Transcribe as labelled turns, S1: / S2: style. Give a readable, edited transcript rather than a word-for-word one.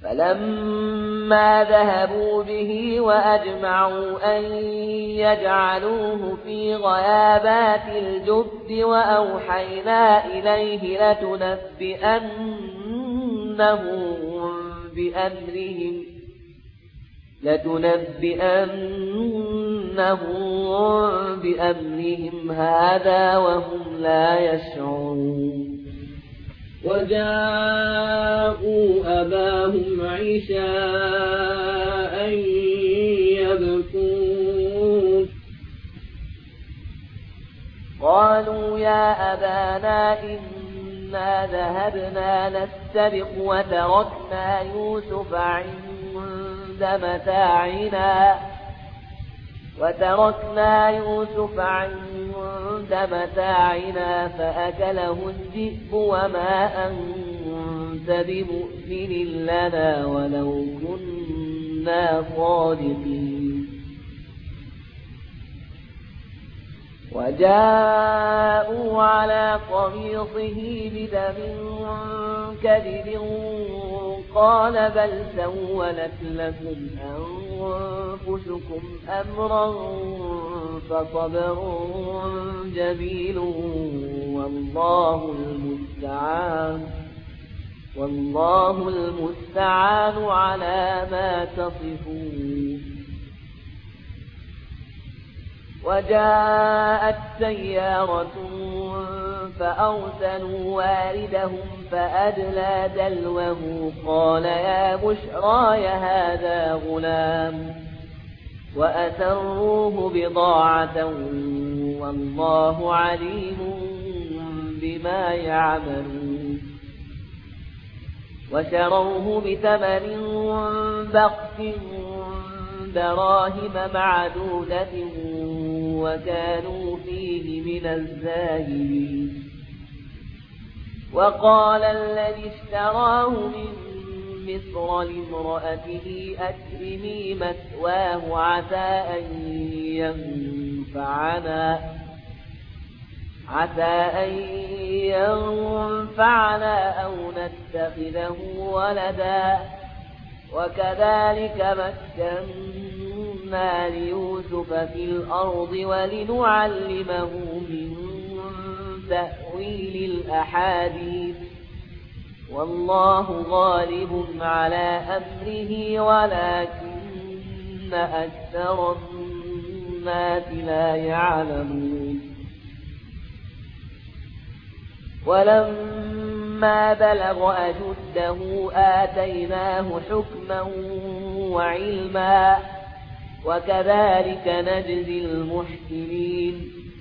S1: فلما ذهبوا به وأجمعوا أن يجعلوه في غيابات الجب وأوحينا إليه لتنبئنهم بأمرهم هذا وهم لا يشعرون
S2: وجاءوا أباهم عشاء يبكون
S1: قالوا يا أبانا إنا ذهبنا نستبق وتركنا يوسف عند متاعنا فأكله الذئب وما أنت بمؤمن لنا ولو كنا صادقين وجاءوا على قميصه بدم كذب قال بل سولت لكم أنفسكم أمرا فصبر جميل والله المستعان على ما تصفون وجاءت سيارة فأرسلوا واردهم فأدلى دلوه قال يا بشرى هذا غلام وأسروه بضاعة والله عليم بما يعملون وشروه بثمن بخس دراهم معدودة وكانوا فيه من الزاهدين وقال الذي اشتراه من مصر لامرأته أكرمي مثواه عسى أن ينفعنا أو نتخذه ولدا وكذلك مكنا ليوسف في الأرض ولنعلمه من تأويل الأحاديث والله غالب على أمره ولكن أكثر الناس لا يعلمون ولما بلغ أشده آتيناه حكما وعلما وكذلك نجزي المحسنين